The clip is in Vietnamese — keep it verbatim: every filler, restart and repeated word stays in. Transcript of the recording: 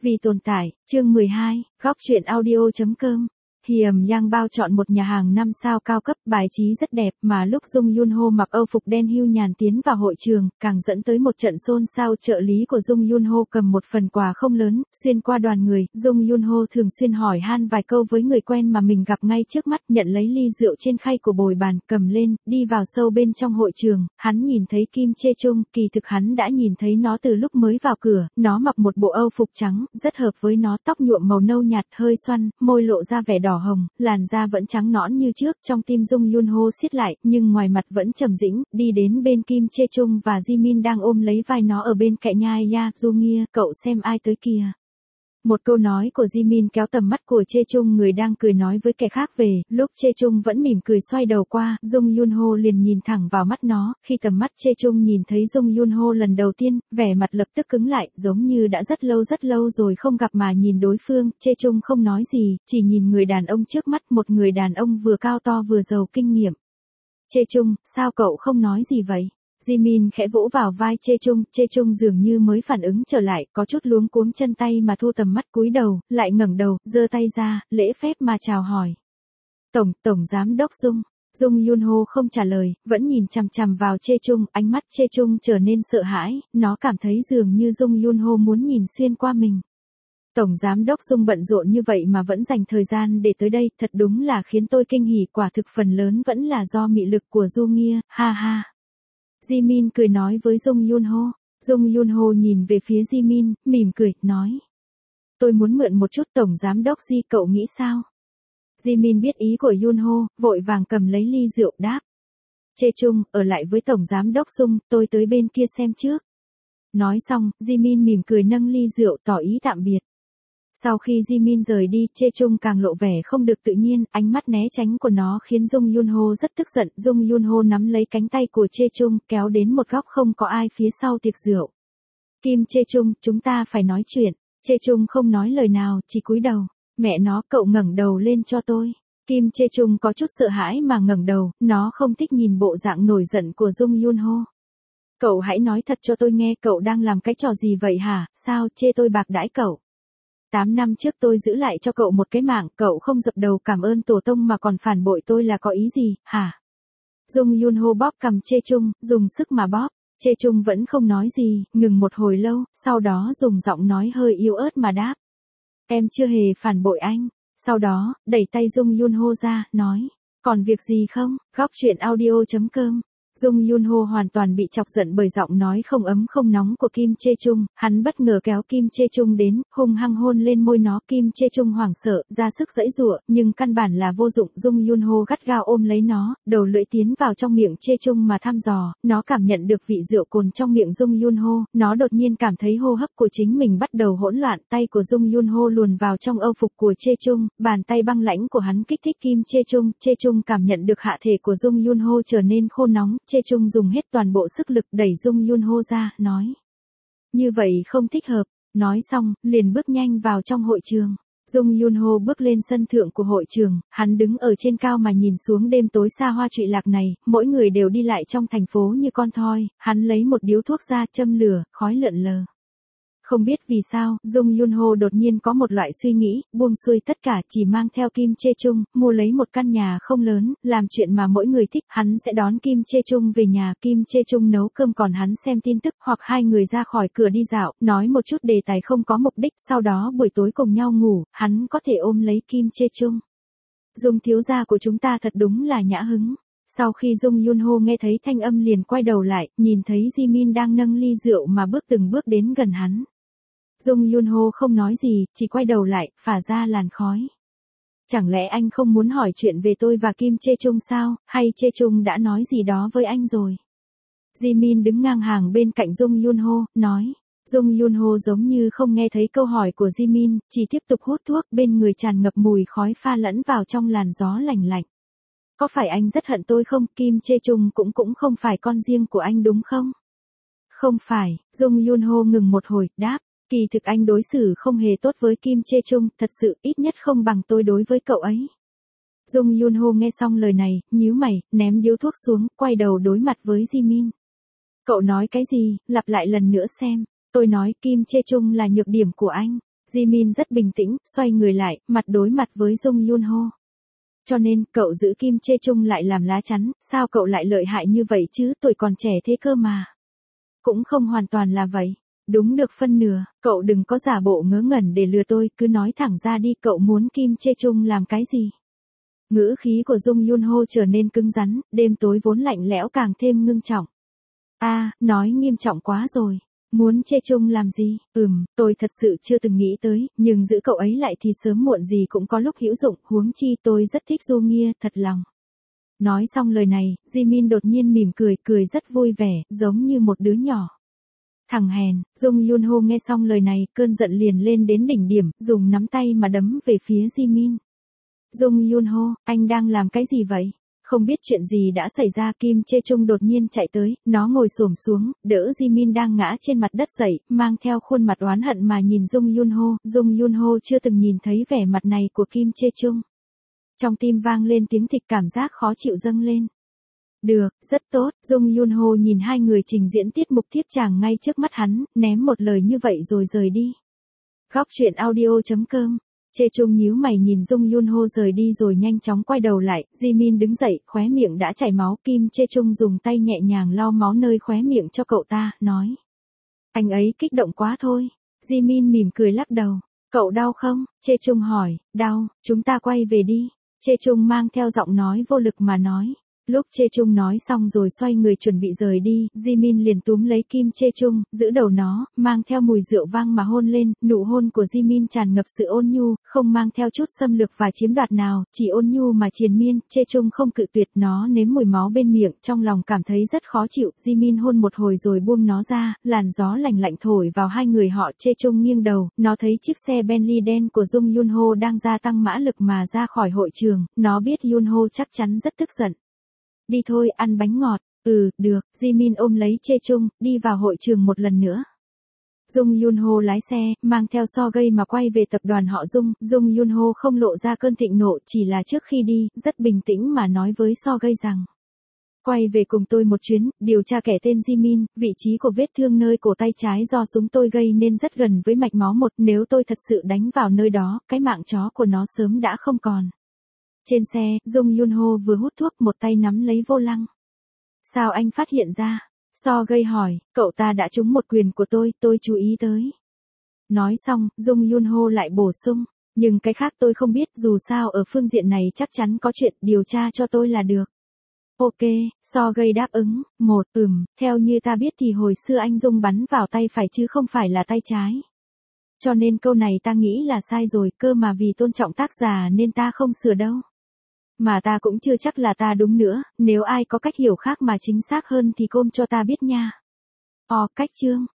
Vì tồn tại, chương mười hai, góc truyện audio.com. Hiểm Yang Bao chọn một nhà hàng năm sao cao cấp, bài trí rất đẹp, mà lúc Jung Yun Ho mặc âu phục đen hưu nhàn tiến vào hội trường, càng dẫn tới một trận xôn xao. Trợ lý của Jung Yun Ho cầm một phần quà không lớn, xuyên qua đoàn người, Jung Yun Ho thường xuyên hỏi han vài câu với người quen mà mình gặp ngay trước mắt, nhận lấy ly rượu trên khay của bồi bàn, cầm lên, đi vào sâu bên trong hội trường. Hắn nhìn thấy Kim Chae Chung, kỳ thực hắn đã nhìn thấy nó từ lúc mới vào cửa, nó mặc một bộ âu phục trắng, rất hợp với nó, tóc nhuộm màu nâu nhạt, hơi xoăn, môi lộ ra vẻ đỏ hồng, làn da vẫn trắng nõn như trước. Trong tim Jung Yun Ho siết lại, nhưng ngoài mặt vẫn trầm tĩnh, đi đến bên Kim Chae Chung và Jimin đang ôm lấy vai nó ở bên cạnh. Nhai ya, Jungir, cậu xem ai tới kìa. Một câu nói của Jimin kéo tầm mắt của Chae Chung, người đang cười nói với kẻ khác về, lúc Chae Chung vẫn mỉm cười xoay đầu qua, Jung Yun Ho liền nhìn thẳng vào mắt nó, khi tầm mắt Chae Chung nhìn thấy Jung Yun Ho lần đầu tiên, vẻ mặt lập tức cứng lại, giống như đã rất lâu rất lâu rồi không gặp mà nhìn đối phương. Chae Chung không nói gì, chỉ nhìn người đàn ông trước mắt, một người đàn ông vừa cao to vừa giàu kinh nghiệm. Chae Chung, sao cậu không nói gì vậy? Jimin khẽ vỗ vào vai Chae Chung, Chae Chung dường như mới phản ứng trở lại, có chút luống cuống chân tay mà thu tầm mắt, cúi đầu, lại ngẩng đầu, giơ tay ra, lễ phép mà chào hỏi. Tổng, Tổng Giám đốc Jung. Jung Yun Ho không trả lời, vẫn nhìn chằm chằm vào Chae Chung, ánh mắt Chae Chung trở nên sợ hãi, nó cảm thấy dường như Jung Yun Ho muốn nhìn xuyên qua mình. Tổng Giám đốc Jung bận rộn như vậy mà vẫn dành thời gian để tới đây, thật đúng là khiến tôi kinh hỉ, quả thực phần lớn vẫn là do mị lực của Jungir, ha ha. Jimin cười nói với Jung Yun Ho. Jung Yun Ho nhìn về phía Jimin, mỉm cười, nói. Tôi muốn mượn một chút. Tổng Giám đốc Ji, cậu nghĩ sao? Jimin biết ý của Yun Ho, vội vàng cầm lấy ly rượu, đáp. Chae Chung, ở lại với Tổng Giám đốc Jung, tôi tới bên kia xem trước. Nói xong, Jimin mỉm cười nâng ly rượu tỏ ý tạm biệt. Sau khi Jimin rời đi, Chae Chung càng lộ vẻ không được tự nhiên, ánh mắt né tránh của nó khiến Jung Yun Ho rất tức giận. Jung Yun Ho nắm lấy cánh tay của Chae Chung, kéo đến một góc không có ai phía sau tiệc rượu. Kim Chae Chung, chúng ta phải nói chuyện. Chae Chung không nói lời nào, chỉ cúi đầu. Mẹ nó, cậu ngẩng đầu lên cho tôi. Kim Chae Chung có chút sợ hãi mà ngẩng đầu, nó không thích nhìn bộ dạng nổi giận của Jung Yun Ho. Cậu hãy nói thật cho tôi nghe, cậu đang làm cái trò gì vậy hả? Sao chê tôi bạc đãi cậu? Tám năm trước tôi giữ lại cho cậu một cái mạng, cậu không dập đầu cảm ơn tổ tông mà còn phản bội tôi là có ý gì, hả? Jung Yun Ho bóp cằm Chae Chung, dùng sức mà bóp. Chae Chung vẫn không nói gì, ngừng một hồi lâu, sau đó dùng giọng nói hơi yếu ớt mà đáp. Em chưa hề phản bội anh. Sau đó, đẩy tay Jung Yun Ho ra, nói. Còn việc gì không? Góc truyện audio.com. Jung Yun Ho hoàn toàn bị chọc giận bởi giọng nói không ấm không nóng của Kim Chae Chung, hắn bất ngờ kéo Kim Chae Chung đến, hung hăng hôn lên môi nó. Kim Chae Chung hoảng sợ, ra sức giãy giụa, nhưng căn bản là vô dụng. Jung Yun Ho gắt gao ôm lấy nó, đầu lưỡi tiến vào trong miệng Chae Chung mà thăm dò, nó cảm nhận được vị rượu cồn trong miệng Jung Yun Ho, nó đột nhiên cảm thấy hô hấp của chính mình bắt đầu hỗn loạn, tay của Jung Yun Ho luồn vào trong âu phục của Chae Chung, bàn tay băng lãnh của hắn kích thích Kim Chae Chung, Chae Chung cảm nhận được hạ thể của Jung Yun Ho trở nên khô nóng. Chae Chung dùng hết toàn bộ sức lực đẩy Jung Yun Ho ra, nói. Như vậy không thích hợp. Nói xong, liền bước nhanh vào trong hội trường. Jung Yun Ho bước lên sân thượng của hội trường, hắn đứng ở trên cao mà nhìn xuống đêm tối xa hoa trụy lạc này, mỗi người đều đi lại trong thành phố như con thoi, hắn lấy một điếu thuốc ra, châm lửa, khói lượn lờ. Không biết vì sao, Jung Yun Ho đột nhiên có một loại suy nghĩ, buông xuôi tất cả, chỉ mang theo Kim Chae Chung, mua lấy một căn nhà không lớn, làm chuyện mà mỗi người thích, hắn sẽ đón Kim Chae Chung về nhà, Kim Chae Chung nấu cơm còn hắn xem tin tức, hoặc hai người ra khỏi cửa đi dạo, nói một chút đề tài không có mục đích, sau đó buổi tối cùng nhau ngủ, hắn có thể ôm lấy Kim Chae Chung. Dung thiếu gia của chúng ta thật đúng là nhã hứng. Sau khi Jung Yun Ho nghe thấy thanh âm liền quay đầu lại, nhìn thấy Jimin đang nâng ly rượu mà bước từng bước đến gần hắn. Jung Yun Ho không nói gì, chỉ quay đầu lại, phả ra làn khói. Chẳng lẽ anh không muốn hỏi chuyện về tôi và Kim Chae Chung sao, hay Chae Chung đã nói gì đó với anh rồi? Jimin đứng ngang hàng bên cạnh Jung Yun Ho, nói. Jung Yun Ho giống như không nghe thấy câu hỏi của Jimin, chỉ tiếp tục hút thuốc, bên người tràn ngập mùi khói pha lẫn vào trong làn gió lành lạnh. Có phải anh rất hận tôi không? Kim Chae Chung cũng cũng không phải con riêng của anh đúng không? Không phải. Jung Yun Ho ngừng một hồi, đáp. Kỳ thực anh đối xử không hề tốt với Kim Chae Chung, thật sự, ít nhất không bằng tôi đối với cậu ấy. Jung Yun Ho nghe xong lời này, nhíu mày, ném điếu thuốc xuống, quay đầu đối mặt với Jimin. Cậu nói cái gì, lặp lại lần nữa xem. Tôi nói Kim Chae Chung là nhược điểm của anh. Jimin rất bình tĩnh, xoay người lại, mặt đối mặt với Jung Yun Ho. Cho nên, cậu giữ Kim Chae Chung lại làm lá chắn, sao cậu lại lợi hại như vậy chứ, tuổi còn trẻ thế cơ mà. Cũng không hoàn toàn là vậy. Đúng được phân nửa, cậu đừng có giả bộ ngớ ngẩn để lừa tôi, cứ nói thẳng ra đi, cậu muốn Kim Chae Chung làm cái gì? Ngữ khí của Jung Yun Ho trở nên cứng rắn, đêm tối vốn lạnh lẽo càng thêm ngưng trọng. A, à, nói nghiêm trọng quá rồi. Muốn Chae Chung làm gì? Ừm, tôi thật sự chưa từng nghĩ tới, nhưng giữ cậu ấy lại thì sớm muộn gì cũng có lúc hữu dụng, huống chi tôi rất thích Du Nghia, thật lòng. Nói xong lời này, Jimin đột nhiên mỉm cười, cười rất vui vẻ, giống như một đứa nhỏ. Thằng hèn, Jung Yun Ho nghe xong lời này, cơn giận liền lên đến đỉnh điểm, dùng nắm tay mà đấm về phía Jimin. Jung Yun Ho, anh đang làm cái gì vậy? Không biết chuyện gì đã xảy ra, Kim Chae Chung đột nhiên chạy tới, nó ngồi xổm xuống, đỡ Jimin đang ngã trên mặt đất dậy, mang theo khuôn mặt oán hận mà nhìn Jung Yun Ho. Jung Yun Ho chưa từng nhìn thấy vẻ mặt này của Kim Chae Chung. Trong tim vang lên tiếng thịch, cảm giác khó chịu dâng lên. Được, rất tốt, Jung Yun Ho nhìn hai người trình diễn tiết mục tiếp chàng ngay trước mắt hắn, ném một lời như vậy rồi rời đi. Góc truyện audio chấm com. Chae Chung nhíu mày nhìn Jung Yun Ho rời đi rồi nhanh chóng quay đầu lại, Jimin đứng dậy, khóe miệng đã chảy máu, Kim Chae Chung dùng tay nhẹ nhàng lau máu nơi khóe miệng cho cậu ta, nói. Anh ấy kích động quá thôi. Jimin mỉm cười lắc đầu. Cậu đau không? Chae Chung hỏi. Đau, chúng ta quay về đi. Chae Chung mang theo giọng nói vô lực mà nói. Lúc Chae Chung nói xong rồi xoay người chuẩn bị rời đi, Jimin liền túm lấy Kim Chae Chung, giữ đầu nó, mang theo mùi rượu vang mà hôn lên, nụ hôn của Jimin tràn ngập sự ôn nhu, không mang theo chút xâm lược và chiếm đoạt nào, chỉ ôn nhu mà triền miên. Chae Chung không cự tuyệt, nó nếm mùi máu bên miệng, trong lòng cảm thấy rất khó chịu. Jimin hôn một hồi rồi buông nó ra, làn gió lạnh lạnh thổi vào hai người họ. Chae Chung nghiêng đầu, nó thấy chiếc xe Bentley đen của Jung Yun Ho đang gia tăng mã lực mà ra khỏi hội trường, nó biết Yun Ho chắc chắn rất tức giận. Đi thôi, ăn bánh ngọt. Ừ, được, Jimin ôm lấy Chae Chung, đi vào hội trường một lần nữa. Jung Yun Ho lái xe, mang theo So Gây mà quay về tập đoàn họ Jung. Jung Yun Ho không lộ ra cơn thịnh nộ, chỉ là trước khi đi, rất bình tĩnh mà nói với So Gây rằng. Quay về cùng tôi một chuyến, điều tra kẻ tên Jimin, vị trí của vết thương nơi cổ tay trái do súng tôi gây nên rất gần với mạch máu một, nếu tôi thật sự đánh vào nơi đó, cái mạng chó của nó sớm đã không còn. Trên xe, Jung Yun Ho vừa hút thuốc một tay nắm lấy vô lăng. Sao anh phát hiện ra? So Gây hỏi, cậu ta đã trúng một quyền của tôi, tôi chú ý tới. Nói xong, Jung Yun Ho lại bổ sung, nhưng cái khác tôi không biết, dù sao ở phương diện này chắc chắn có chuyện, điều tra cho tôi là được. Ok, So Gây đáp ứng, một, ừm, theo như ta biết thì hồi xưa anh Jung bắn vào tay phải chứ không phải là tay trái. Cho nên câu này ta nghĩ là sai rồi, cơ mà vì tôn trọng tác giả nên ta không sửa đâu. Mà ta cũng chưa chắc là ta đúng nữa, nếu ai có cách hiểu khác mà chính xác hơn thì com cho ta biết nha. Ồ, cách chương.